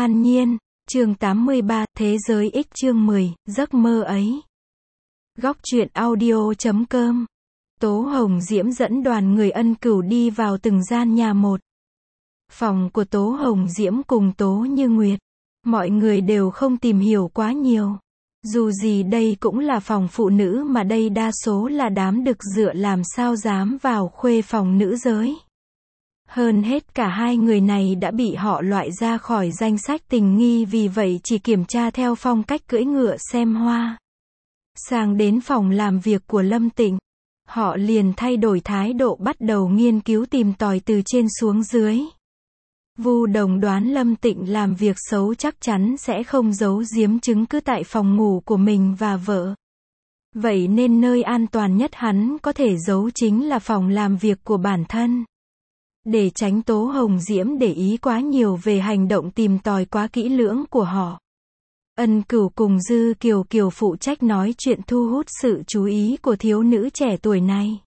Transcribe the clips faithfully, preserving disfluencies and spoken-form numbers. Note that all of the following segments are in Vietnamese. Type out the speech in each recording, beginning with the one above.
An Nhiên, chương tám mươi ba, Thế giới X chương mười, giấc mơ ấy. Góc truyện audio chấm com. Tố Hồng Diễm dẫn đoàn người Ân Cửu đi vào từng gian nhà một. Phòng của Tố Hồng Diễm cùng Tố Như Nguyệt. Mọi người đều không tìm hiểu quá nhiều. Dù gì đây cũng là phòng phụ nữ mà đây đa số là đám đực dựa, làm sao dám vào khuê phòng nữ giới. Hơn hết cả hai người này đã bị họ loại ra khỏi danh sách tình nghi, vì vậy chỉ kiểm tra theo phong cách cưỡi ngựa xem hoa. Sang đến phòng làm việc của Lâm Tịnh, họ liền thay đổi thái độ, bắt đầu nghiên cứu tìm tòi từ trên xuống dưới. Vu Đồng đoán Lâm Tịnh làm việc xấu chắc chắn sẽ không giấu giếm chứng cứ tại phòng ngủ của mình và vợ. Vậy nên nơi an toàn nhất hắn có thể giấu chính là phòng làm việc của bản thân. Để tránh Tố Hồng Diễm để ý quá nhiều về hành động tìm tòi quá kỹ lưỡng của họ, Ân Cửu cùng Dư Kiều Kiều phụ trách nói chuyện thu hút sự chú ý của thiếu nữ trẻ tuổi này.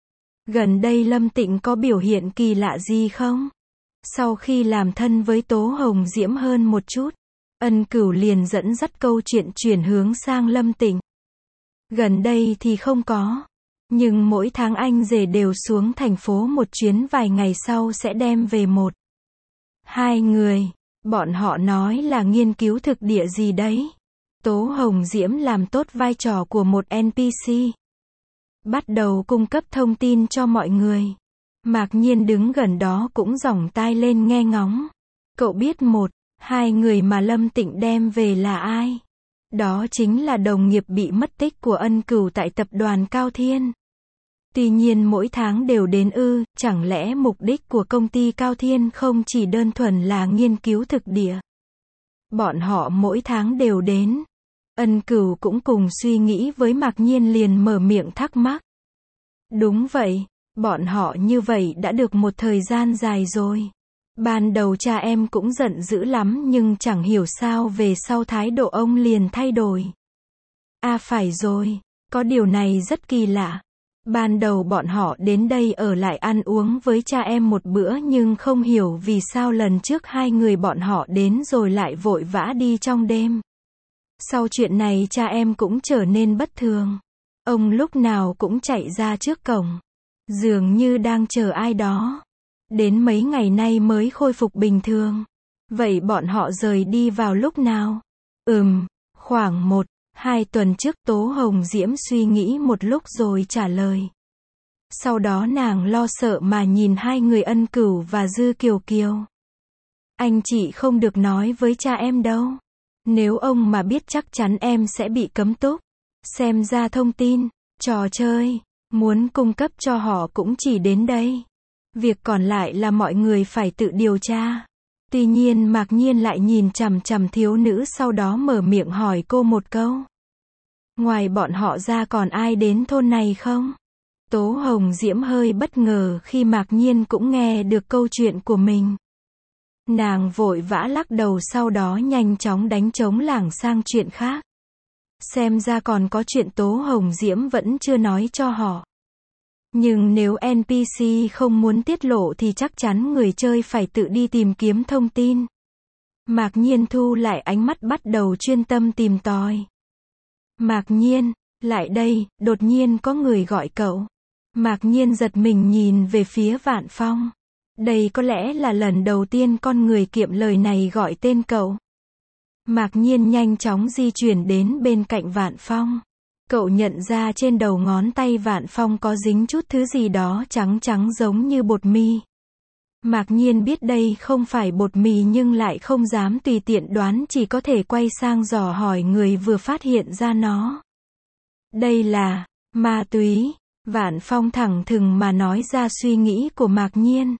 Gần đây Lâm Tịnh có biểu hiện kỳ lạ gì không? Sau khi làm thân với Tố Hồng Diễm hơn một chút, Ân Cửu liền dẫn dắt câu chuyện chuyển hướng sang Lâm Tịnh. Gần đây thì không có. Nhưng mỗi tháng anh rể đều xuống thành phố một chuyến, vài ngày sau sẽ đem về một, hai người. Bọn họ nói là nghiên cứu thực địa gì đấy. Tố Hồng Diễm làm tốt vai trò của một en pê xê. Bắt đầu cung cấp thông tin cho mọi người. Mạc Nhiên đứng gần đó cũng giỏng tai lên nghe ngóng. Cậu biết một, hai người mà Lâm Tịnh đem về là ai? Đó chính là đồng nghiệp bị mất tích của Ân Cửu tại tập đoàn Cao Thiên. Tuy nhiên mỗi tháng đều đến ư, chẳng lẽ mục đích của công ty Cao Thiên không chỉ đơn thuần là nghiên cứu thực địa? Bọn họ mỗi tháng đều đến. Ân Cửu cũng cùng suy nghĩ với Mạc Nhiên, liền mở miệng thắc mắc. Đúng vậy, bọn họ như vậy đã được một thời gian dài rồi. Ban đầu cha em cũng giận dữ lắm, nhưng chẳng hiểu sao về sau thái độ ông liền thay đổi. À phải rồi, có điều này rất kỳ lạ. Ban đầu bọn họ đến đây ở lại ăn uống với cha em một bữa, nhưng không hiểu vì sao lần trước hai người bọn họ đến rồi lại vội vã đi trong đêm. Sau chuyện này cha em cũng trở nên bất thường. Ông lúc nào cũng chạy ra trước cổng, dường như đang chờ ai đó. Đến mấy ngày nay mới khôi phục bình thường. Vậy bọn họ rời đi vào lúc nào? Ừm, khoảng một, hai tuần trước. Tố Hồng Diễm suy nghĩ một lúc rồi trả lời. Sau đó nàng lo sợ mà nhìn hai người Ân Cửu và Dư Kiều Kiều. Anh chị không được nói với cha em đâu. Nếu ông mà biết chắc chắn em sẽ bị cấm túc. Xem ra thông tin, trò chơi, muốn cung cấp cho họ cũng chỉ đến đây. Việc còn lại là mọi người phải tự điều tra. Tuy nhiên Mạc Nhiên lại nhìn chằm chằm thiếu nữ, sau đó mở miệng hỏi cô một câu. Ngoài bọn họ ra còn ai đến thôn này không? Tố Hồng Diễm hơi bất ngờ khi Mạc Nhiên cũng nghe được câu chuyện của mình. Nàng vội vã lắc đầu, sau đó nhanh chóng đánh trống lảng sang chuyện khác. Xem ra còn có chuyện Tố Hồng Diễm vẫn chưa nói cho họ. Nhưng nếu en pê xê không muốn tiết lộ thì chắc chắn người chơi phải tự đi tìm kiếm thông tin. Mạc Nhiên thu lại ánh mắt, bắt đầu chuyên tâm tìm tòi. Mạc Nhiên, lại đây, đột nhiên có người gọi cậu. Mạc Nhiên giật mình nhìn về phía Vạn Phong. Đây có lẽ là lần đầu tiên con người kiệm lời này gọi tên cậu. Mạc Nhiên nhanh chóng di chuyển đến bên cạnh Vạn Phong. Cậu nhận ra trên đầu ngón tay Vạn Phong có dính chút thứ gì đó trắng trắng giống như bột mì. Mạc Nhiên biết đây không phải bột mì nhưng lại không dám tùy tiện đoán, chỉ có thể quay sang dò hỏi người vừa phát hiện ra nó. Đây là ma túy. Vạn Phong thẳng thừng mà nói ra suy nghĩ của Mạc Nhiên.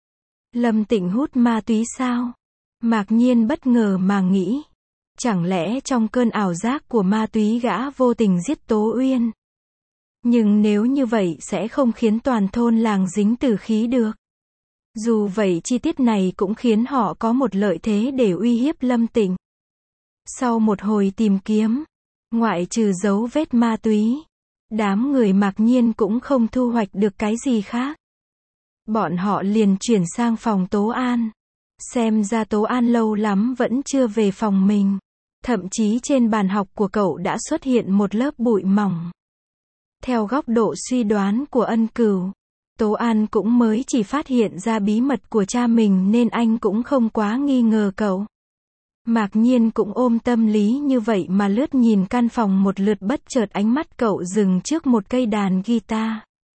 Lâm Tịnh hút ma túy sao? Mạc Nhiên bất ngờ mà nghĩ. Chẳng lẽ trong cơn ảo giác của ma túy gã vô tình giết Tố Uyên? Nhưng nếu như vậy sẽ không khiến toàn thôn làng dính tử khí được. Dù vậy chi tiết này cũng khiến họ có một lợi thế để uy hiếp Lâm Tịnh. Sau một hồi tìm kiếm, ngoại trừ dấu vết ma túy, đám người Mạc Nhiên cũng không thu hoạch được cái gì khác. Bọn họ liền chuyển sang phòng Tố An. Xem ra Tố An lâu lắm vẫn chưa về phòng mình. Thậm chí trên bàn học của cậu đã xuất hiện một lớp bụi mỏng. Theo góc độ suy đoán của Ân Cửu, Tố An cũng mới chỉ phát hiện ra bí mật của cha mình nên anh cũng không quá nghi ngờ cậu. Mạc Nhiên cũng ôm tâm lý như vậy mà lướt nhìn căn phòng một lượt, bất chợt ánh mắt cậu dừng trước một cây đàn guitar.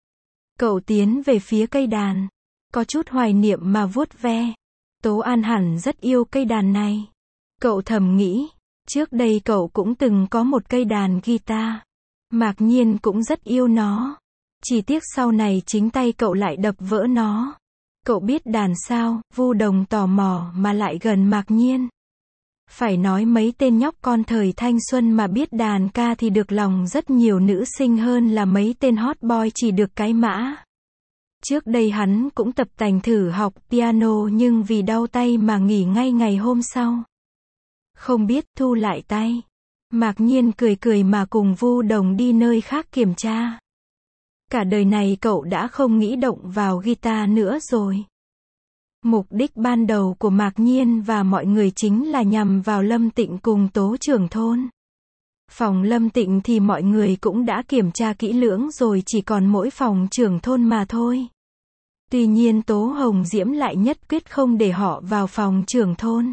Cậu tiến về phía cây đàn, có chút hoài niệm mà vuốt ve. Tố An hẳn rất yêu cây đàn này. Cậu thầm nghĩ, trước đây cậu cũng từng có một cây đàn guitar. Mạc Nhiên cũng rất yêu nó. Chỉ tiếc sau này chính tay cậu lại đập vỡ nó. Cậu biết đàn sao? Vu Đồng tò mò mà lại gần Mạc Nhiên. Phải nói mấy tên nhóc con thời thanh xuân mà biết đàn ca thì được lòng rất nhiều nữ sinh hơn là mấy tên hot boy chỉ được cái mã. Trước đây hắn cũng tập tành thử học piano nhưng vì đau tay mà nghỉ ngay ngày hôm sau. Không biết thu lại tay. Mạc Nhiên cười cười mà cùng Vu Đồng đi nơi khác kiểm tra. Cả đời này cậu đã không nghĩ động vào guitar nữa rồi. Mục đích ban đầu của Mạc Nhiên và mọi người chính là nhằm vào Lâm Tịnh cùng Tố trưởng thôn. Phòng Lâm Tịnh thì mọi người cũng đã kiểm tra kỹ lưỡng rồi, chỉ còn mỗi phòng trưởng thôn mà thôi. Tuy nhiên Tố Hồng Diễm lại nhất quyết không để họ vào phòng trưởng thôn.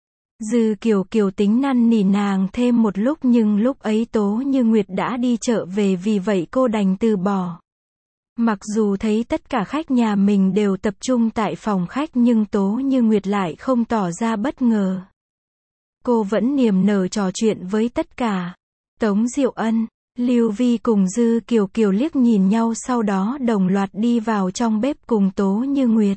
Dư Kiều Kiều tính năn nỉ nàng thêm một lúc nhưng lúc ấy Tố Như Nguyệt đã đi chợ về, vì vậy cô đành từ bỏ. Mặc dù thấy tất cả khách nhà mình đều tập trung tại phòng khách nhưng Tố Như Nguyệt lại không tỏ ra bất ngờ. Cô vẫn niềm nở trò chuyện với tất cả. Tống Diệu Ân, Lưu Vi cùng Dư Kiều Kiều liếc nhìn nhau, sau đó đồng loạt đi vào trong bếp cùng Tố Như Nguyệt.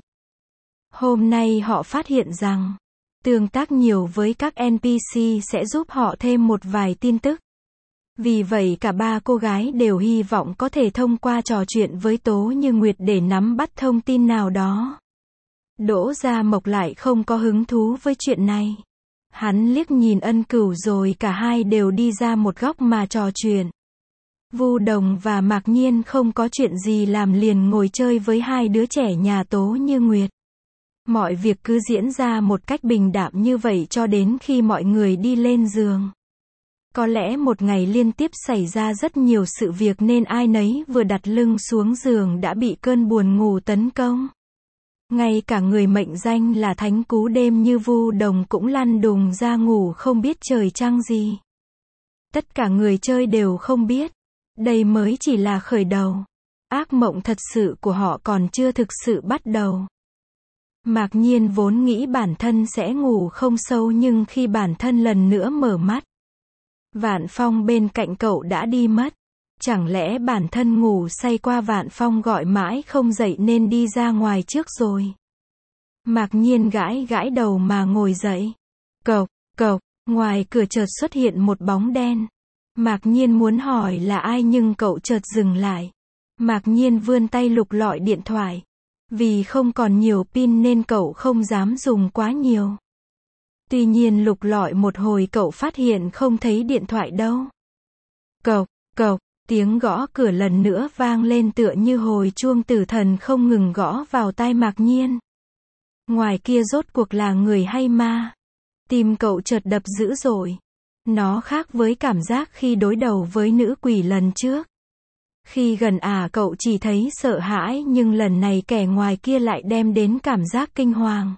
Hôm nay họ phát hiện rằng, tương tác nhiều với các en pê xê sẽ giúp họ thêm một vài tin tức. Vì vậy cả ba cô gái đều hy vọng có thể thông qua trò chuyện với Tố Như Nguyệt để nắm bắt thông tin nào đó. Đỗ Gia Mộc lại không có hứng thú với chuyện này. Hắn liếc nhìn Ân Cửu rồi cả hai đều đi ra một góc mà trò chuyện. Vu Đồng và Mạc Nhiên không có chuyện gì làm liền ngồi chơi với hai đứa trẻ nhà Tố Như Nguyệt. Mọi việc cứ diễn ra một cách bình đạm như vậy cho đến khi mọi người đi lên giường. Có lẽ một ngày liên tiếp xảy ra rất nhiều sự việc nên ai nấy vừa đặt lưng xuống giường đã bị cơn buồn ngủ tấn công. Ngay cả người mệnh danh là thánh cú đêm như Vu Đồng cũng lăn đùng ra ngủ không biết trời trăng gì. Tất cả người chơi đều không biết, đây mới chỉ là khởi đầu. Ác mộng thật sự của họ còn chưa thực sự bắt đầu. Mạc Nhiên vốn nghĩ bản thân sẽ ngủ không sâu nhưng khi bản thân lần nữa mở mắt, Vạn Phong bên cạnh cậu đã đi mất. Chẳng lẽ bản thân ngủ say qua Vạn Phong gọi mãi không dậy nên đi ra ngoài trước rồi. Mạc Nhiên gãi gãi đầu mà ngồi dậy. Cộc, cộc, ngoài cửa chợt xuất hiện một bóng đen. Mạc Nhiên muốn hỏi là ai nhưng cậu chợt dừng lại. Mạc Nhiên vươn tay lục lọi điện thoại. Vì không còn nhiều pin nên cậu không dám dùng quá nhiều. Tuy nhiên lục lọi một hồi cậu phát hiện không thấy điện thoại đâu. Cộc, cộc, tiếng gõ cửa lần nữa vang lên tựa như hồi chuông tử thần không ngừng gõ vào tai Mạc Nhiên. Ngoài kia rốt cuộc là người hay ma? Tim cậu chợt đập dữ dội. Nó khác với cảm giác khi đối đầu với nữ quỷ lần trước. Khi gần à cậu chỉ thấy sợ hãi nhưng lần này kẻ ngoài kia lại đem đến cảm giác kinh hoàng.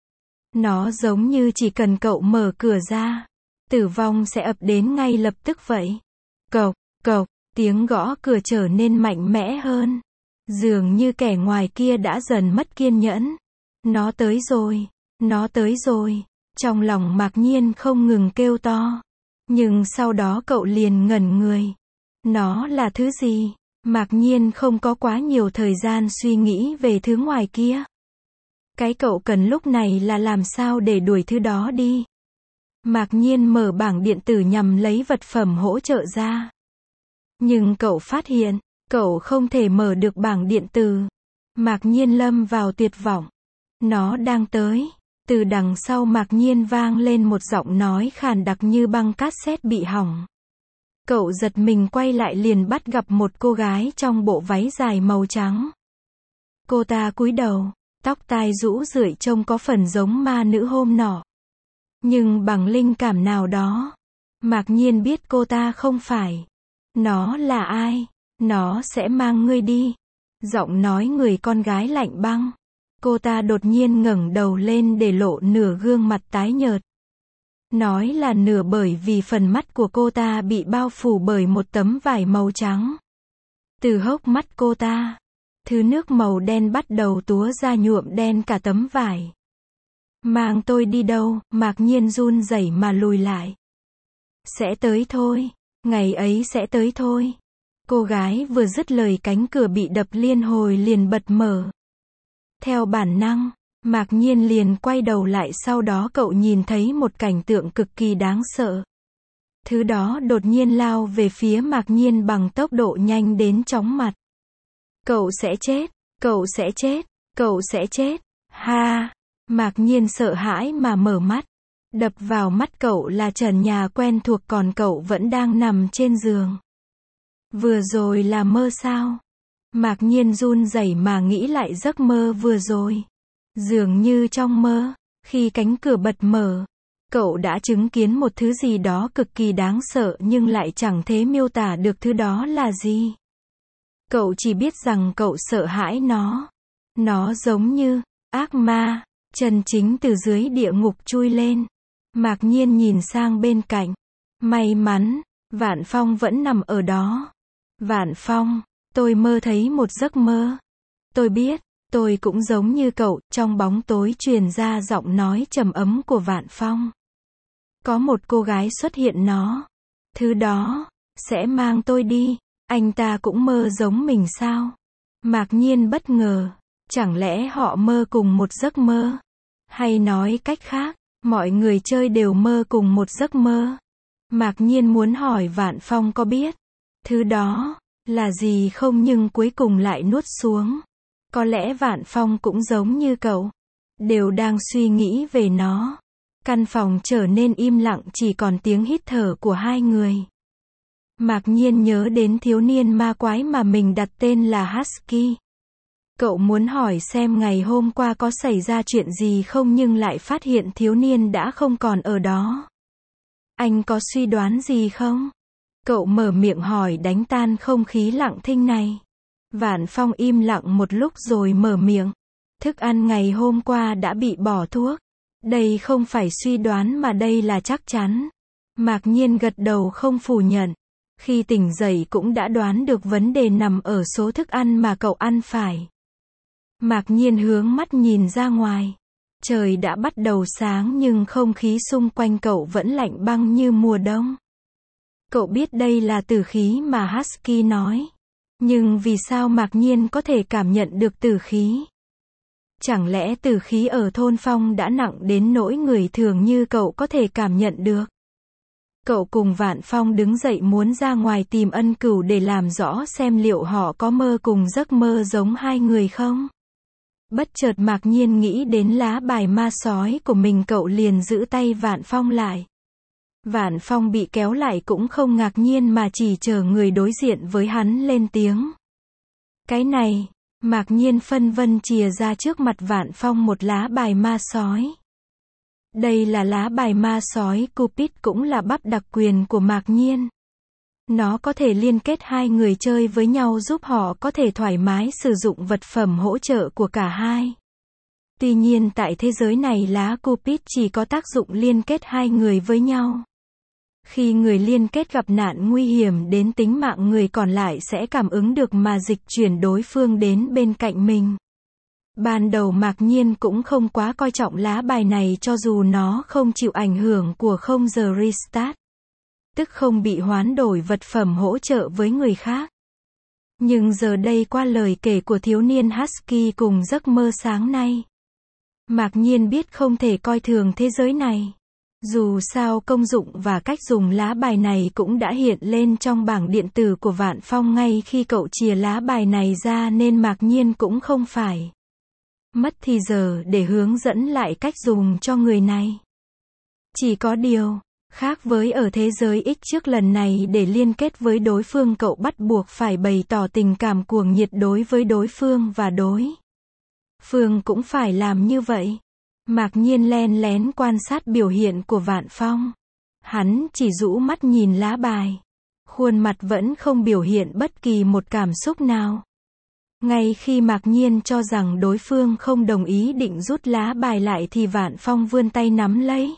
Nó giống như chỉ cần cậu mở cửa ra, tử vong sẽ ập đến ngay lập tức vậy. Cộc, cộc, tiếng gõ cửa trở nên mạnh mẽ hơn. Dường như kẻ ngoài kia đã dần mất kiên nhẫn. Nó tới rồi, nó tới rồi. Trong lòng Mạc Nhiên không ngừng kêu to. Nhưng sau đó cậu liền ngẩn người. Nó là thứ gì? Mạc Nhiên không có quá nhiều thời gian suy nghĩ về thứ ngoài kia. Cái cậu cần lúc này là làm sao để đuổi thứ đó đi. Mạc Nhiên mở bảng điện tử nhằm lấy vật phẩm hỗ trợ ra. Nhưng cậu phát hiện, cậu không thể mở được bảng điện tử. Mạc Nhiên lâm vào tuyệt vọng. Nó đang tới. Từ đằng sau Mạc Nhiên vang lên một giọng nói khàn đặc như băng cassette bị hỏng. Cậu giật mình quay lại liền bắt gặp một cô gái trong bộ váy dài màu trắng. Cô ta cúi đầu, Tóc tai rũ rượi trông có phần giống ma nữ hôm nọ. Nhưng bằng linh cảm nào đó, Mạc Nhiên biết cô ta không phải. Nó là ai? Nó sẽ mang ngươi đi. Giọng nói người con gái lạnh băng. Cô ta đột nhiên ngẩng đầu lên để lộ nửa gương mặt tái nhợt. Nói là nửa bởi vì phần mắt của cô ta bị bao phủ bởi một tấm vải màu trắng. Từ hốc mắt cô ta, thứ nước màu đen bắt đầu túa ra nhuộm đen cả tấm vải. Mang tôi đi đâu? Mạc Nhiên run rẩy mà lùi lại. Sẽ tới thôi, ngày ấy sẽ tới thôi. Cô gái vừa dứt lời cánh cửa bị đập liên hồi liền bật mở. Theo bản năng, Mạc Nhiên liền quay đầu lại, sau đó cậu nhìn thấy một cảnh tượng cực kỳ đáng sợ. Thứ đó đột nhiên lao về phía Mạc Nhiên bằng tốc độ nhanh đến chóng mặt. Cậu sẽ chết, cậu sẽ chết, cậu sẽ chết. Ha! Mạc Nhiên sợ hãi mà mở mắt. Đập vào mắt cậu là trần nhà quen thuộc, còn cậu vẫn đang nằm trên giường. Vừa rồi là mơ sao? Mạc Nhiên run rẩy mà nghĩ lại giấc mơ vừa rồi. Dường như trong mơ, khi cánh cửa bật mở, cậu đã chứng kiến một thứ gì đó cực kỳ đáng sợ nhưng lại chẳng thể miêu tả được thứ đó là gì. Cậu chỉ biết rằng cậu sợ hãi nó. Nó giống như ác ma, chân chính từ dưới địa ngục chui lên. Mạc Nhiên nhìn sang bên cạnh. May mắn, Vạn Phong vẫn nằm ở đó. Vạn Phong, tôi mơ thấy một giấc mơ. Tôi biết, tôi cũng giống như cậu. Trong bóng tối truyền ra giọng nói trầm ấm của Vạn Phong. Có một cô gái xuất hiện, nó. Thứ đó, sẽ mang tôi đi. Anh ta cũng mơ giống mình sao? Mạc Nhiên bất ngờ. Chẳng lẽ họ mơ cùng một giấc mơ? Hay nói cách khác, mọi người chơi đều mơ cùng một giấc mơ? Mạc Nhiên muốn hỏi Vạn Phong có biết thứ đó là gì không, nhưng cuối cùng lại nuốt xuống. Có lẽ Vạn Phong cũng giống như cậu, đều đang suy nghĩ về nó. Căn phòng trở nên im lặng, chỉ còn tiếng hít thở của hai người. Mạc Nhiên nhớ đến thiếu niên ma quái mà mình đặt tên là Husky. Cậu muốn hỏi xem ngày hôm qua có xảy ra chuyện gì không, nhưng lại phát hiện thiếu niên đã không còn ở đó. Anh có suy đoán gì không? Cậu mở miệng hỏi đánh tan không khí lặng thinh này. Vạn Phong im lặng một lúc rồi mở miệng. Thức ăn ngày hôm qua đã bị bỏ thuốc. Đây không phải suy đoán mà đây là chắc chắn. Mạc Nhiên gật đầu không phủ nhận. Khi tỉnh dậy cũng đã đoán được vấn đề nằm ở số thức ăn mà cậu ăn phải. Mạc Nhiên hướng mắt nhìn ra ngoài. Trời đã bắt đầu sáng nhưng không khí xung quanh cậu vẫn lạnh băng như mùa đông. Cậu biết đây là tử khí mà Husky nói. Nhưng vì sao Mạc Nhiên có thể cảm nhận được tử khí? Chẳng lẽ tử khí ở thôn Phong đã nặng đến nỗi người thường như cậu có thể cảm nhận được? Cậu cùng Vạn Phong đứng dậy muốn ra ngoài tìm Ân Cửu để làm rõ xem liệu họ có mơ cùng giấc mơ giống hai người không? Bất chợt Mạc Nhiên nghĩ đến lá bài ma sói của mình, cậu liền giữ tay Vạn Phong lại. Vạn Phong bị kéo lại cũng không ngạc nhiên mà chỉ chờ người đối diện với hắn lên tiếng. Cái này, Mạc Nhiên phân vân chìa ra trước mặt Vạn Phong một lá bài ma sói. Đây là lá bài ma sói Cupid, cũng là bắp đặc quyền của Mạc Nhiên. Nó có thể liên kết hai người chơi với nhau, giúp họ có thể thoải mái sử dụng vật phẩm hỗ trợ của cả hai. Tuy nhiên tại thế giới này lá Cupid chỉ có tác dụng liên kết hai người với nhau. Khi người liên kết gặp nạn nguy hiểm đến tính mạng, người còn lại sẽ cảm ứng được mà dịch chuyển đối phương đến bên cạnh mình. Ban đầu Mạc Nhiên cũng không quá coi trọng lá bài này, cho dù nó không chịu ảnh hưởng của không giờ restart, tức không bị hoán đổi vật phẩm hỗ trợ với người khác. Nhưng giờ đây qua lời kể của thiếu niên Husky cùng giấc mơ sáng nay, Mạc Nhiên biết không thể coi thường thế giới này. Dù sao công dụng và cách dùng lá bài này cũng đã hiện lên trong bảng điện tử của Vạn Phong ngay khi cậu chìa lá bài này ra, nên Mạc Nhiên cũng không phải mất thì giờ để hướng dẫn lại cách dùng cho người này. Chỉ có điều khác với ở thế giới X trước, lần này để liên kết với đối phương cậu bắt buộc phải bày tỏ tình cảm cuồng nhiệt đối với đối phương và đối Phương cũng phải làm như vậy. Mạc Nhiên len lén quan sát biểu hiện của Vạn Phong. Hắn chỉ rũ mắt nhìn lá bài. Khuôn mặt vẫn không biểu hiện bất kỳ một cảm xúc nào. Ngay khi Mạc Nhiên cho rằng đối phương không đồng ý định rút lá bài lại thì Vạn Phong vươn tay nắm lấy.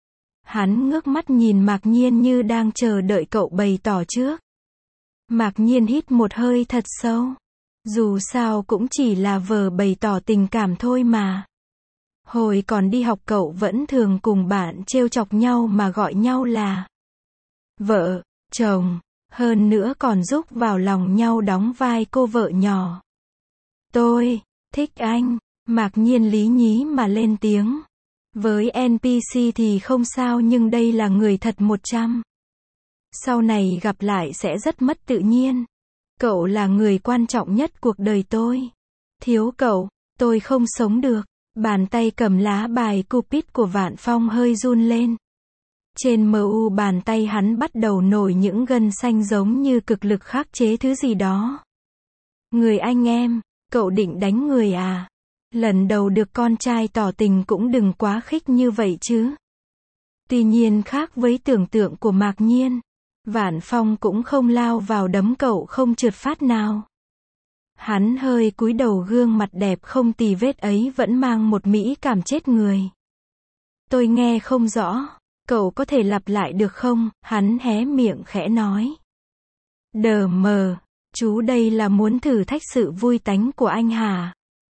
Hắn ngước mắt nhìn Mạc Nhiên như đang chờ đợi cậu bày tỏ trước. Mạc Nhiên hít một hơi thật sâu. Dù sao cũng chỉ là vờ bày tỏ tình cảm thôi mà. Hồi còn đi học cậu vẫn thường cùng bạn trêu chọc nhau mà gọi nhau là vợ, chồng, hơn nữa còn giúp vào lòng nhau đóng vai cô vợ nhỏ. Tôi thích anh, Mạc Nhiên lý nhí mà lên tiếng. Với en pê xê thì không sao nhưng đây là người thật một trăm. Sau này gặp lại sẽ rất mất tự nhiên. Cậu là người quan trọng nhất cuộc đời tôi. Thiếu cậu, tôi không sống được. Bàn tay cầm lá bài Cupid của Vạn Phong hơi run lên. Trên mu bàn tay hắn bắt đầu nổi những gân xanh giống như cực lực khắc chế thứ gì đó. Người anh em, cậu định đánh người à? Lần đầu được con trai tỏ tình cũng đừng quá khích như vậy chứ. Tuy nhiên khác với tưởng tượng của Mạc Nhiên, Vạn Phong cũng không lao vào đấm cậu không trượt phát nào. Hắn hơi cúi đầu, gương mặt đẹp không tì vết ấy vẫn mang một mỹ cảm chết người. Tôi nghe không rõ, cậu có thể lặp lại được không? Hắn hé miệng khẽ nói. Đờ mờ, chú đây là muốn thử thách sự vui tánh của anh hả?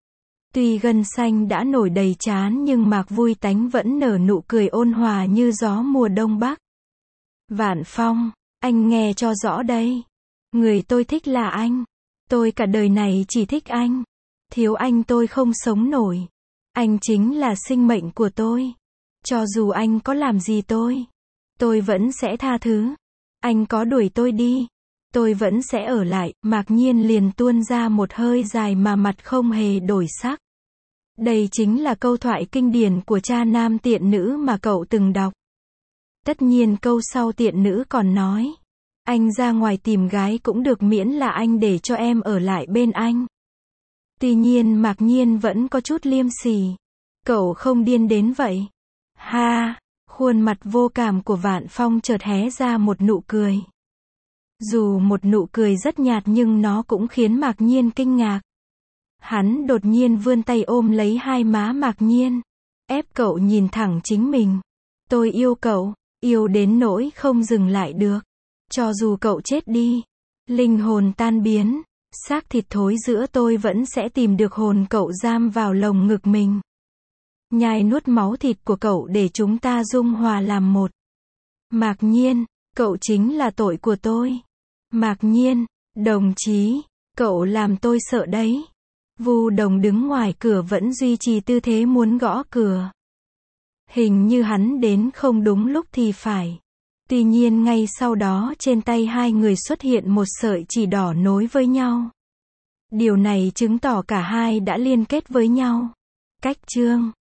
Tuy gân xanh đã nổi đầy trán nhưng Mạc Vui Tánh vẫn nở nụ cười ôn hòa như gió mùa đông bắc. Vạn Phong, anh nghe cho rõ đây. Người tôi thích là anh. Tôi cả đời này chỉ thích anh. Thiếu anh tôi không sống nổi. Anh chính là sinh mệnh của tôi. Cho dù anh có làm gì tôi, tôi vẫn sẽ tha thứ. Anh có đuổi tôi đi, tôi vẫn sẽ ở lại. Mạc Nhiên liền tuôn ra một hơi dài mà mặt không hề đổi sắc. Đây chính là câu thoại kinh điển của cha nam tiện nữ mà cậu từng đọc. Tất nhiên câu sau tiện nữ còn nói. Anh ra ngoài tìm gái cũng được miễn là anh để cho em ở lại bên anh. Tuy nhiên Mạc Nhiên vẫn có chút liêm sỉ. Cậu không điên đến vậy. Ha, khuôn mặt vô cảm của Vạn Phong chợt hé ra một nụ cười. Dù một nụ cười rất nhạt nhưng nó cũng khiến Mạc Nhiên kinh ngạc. Hắn đột nhiên vươn tay ôm lấy hai má Mạc Nhiên, ép cậu nhìn thẳng chính mình. Tôi yêu cậu, yêu đến nỗi không dừng lại được. Cho dù cậu chết đi, linh hồn tan biến, xác thịt thối giữa tôi vẫn sẽ tìm được hồn cậu giam vào lồng ngực mình. Nhai nuốt máu thịt của cậu để chúng ta dung hòa làm một. Mạc Nhiên, cậu chính là tội của tôi. Mạc Nhiên, đồng chí, cậu làm tôi sợ đấy. Vu Đồng đứng ngoài cửa vẫn duy trì tư thế muốn gõ cửa. Hình như hắn đến không đúng lúc thì phải. Tuy nhiên ngay sau đó trên tay hai người xuất hiện một sợi chỉ đỏ nối với nhau. Điều này chứng tỏ cả hai đã liên kết với nhau. Cách chương